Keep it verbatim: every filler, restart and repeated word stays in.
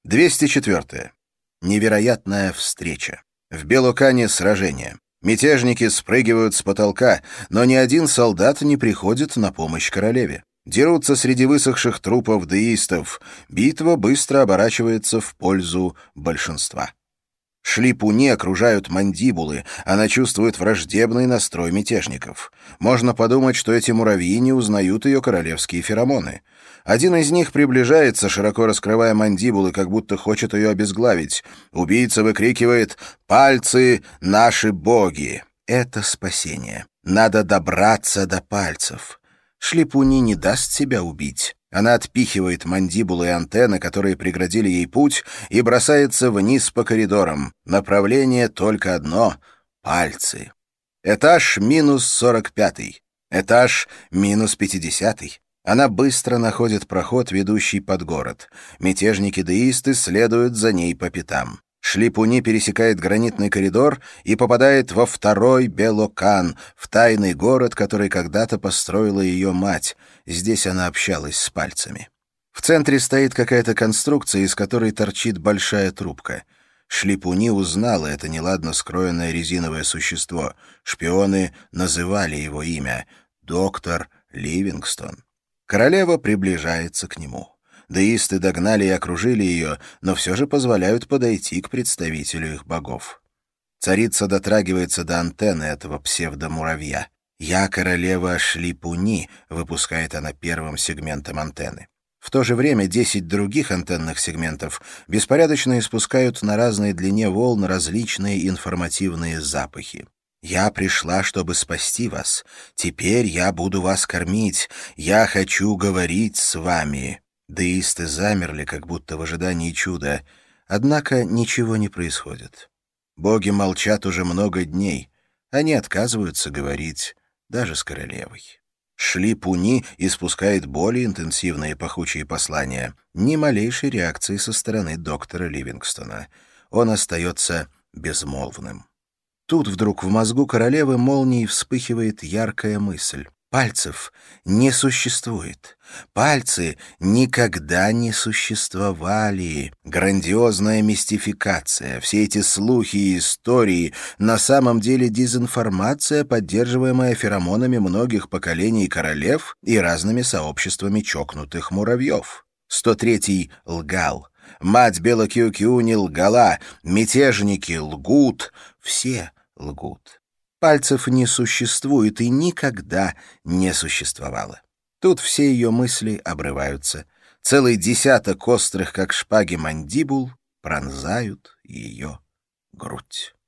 двести четвёртое. Невероятная встреча. В Белокане сражение. Мятежники спрыгивают с потолка, но ни один солдат не приходит на помощь королеве. Дерутся среди высохших трупов деистов. Битва быстро оборачивается в пользу большинства. Шлипуни окружают мандибулы, она чувствует враждебный настрой мятежников. Можно подумать, что эти муравьи не узнают ее королевские феромоны. Один из них приближается, широко раскрывая мандибулы, как будто хочет ее обезглавить. Убийца выкрикивает «Пальцы — наши боги!» Это спасение. Надо добраться до пальцев. Шлипуни не даст себя убить. Она отпихивает мандибулы и антенны, которые преградили ей путь, и бросается вниз по коридорам. Направление только одно — пальцы. Этаж минус сорок пятый. Этаж минус пятидесятый. Она быстро находит проход, ведущий под город. Мятежники-деисты следуют за ней по пятам. Шлипуни пересекает гранитный коридор и попадает во второй Белокан, в тайный город, который когда-то построила ее мать. Здесь она общалась с пальцами. В центре стоит какая-то конструкция, из которой торчит большая трубка. Шлипуни узнала это неладно скроенное резиновое существо. Шпионы называли его имя — доктор Ливингстон. Королева приближается к нему. Деисты догнали и окружили ее, но все же позволяют подойти к представителю их богов. Царица дотрагивается до антенны этого псевдомуравья. «Я королева Шлипуни», — выпускает она первым сегментом антенны. В то же время десять других антенных сегментов беспорядочно испускают на разной длине волн различные информативные запахи. «Я пришла, чтобы спасти вас. Теперь я буду вас кормить. Я хочу говорить с вами». Деисты замерли, как будто в ожидании чуда. Однако ничего не происходит. Боги молчат уже много дней. Они отказываются говорить даже с королевой. Шлипуни испускает более интенсивные пахучие послания. Ни малейшей реакции со стороны доктора Ливингстона. Он остается безмолвным. Тут вдруг в мозгу королевы молнией вспыхивает яркая мысль. Пальцев не существует. Пальцы никогда не существовали. Грандиозная мистификация, все эти слухи и истории — на самом деле дезинформация, поддерживаемая феромонами многих поколений королев и разными сообществами чокнутых муравьев. сто третий лгал. Мать Белокиу-Киуни лгала. Мятежники лгут. Все лгут. Пальцев не существует и никогда не существовало. Тут все ее мысли обрываются. Целый десяток острых, как шпаги, мандибул пронзают ее грудь.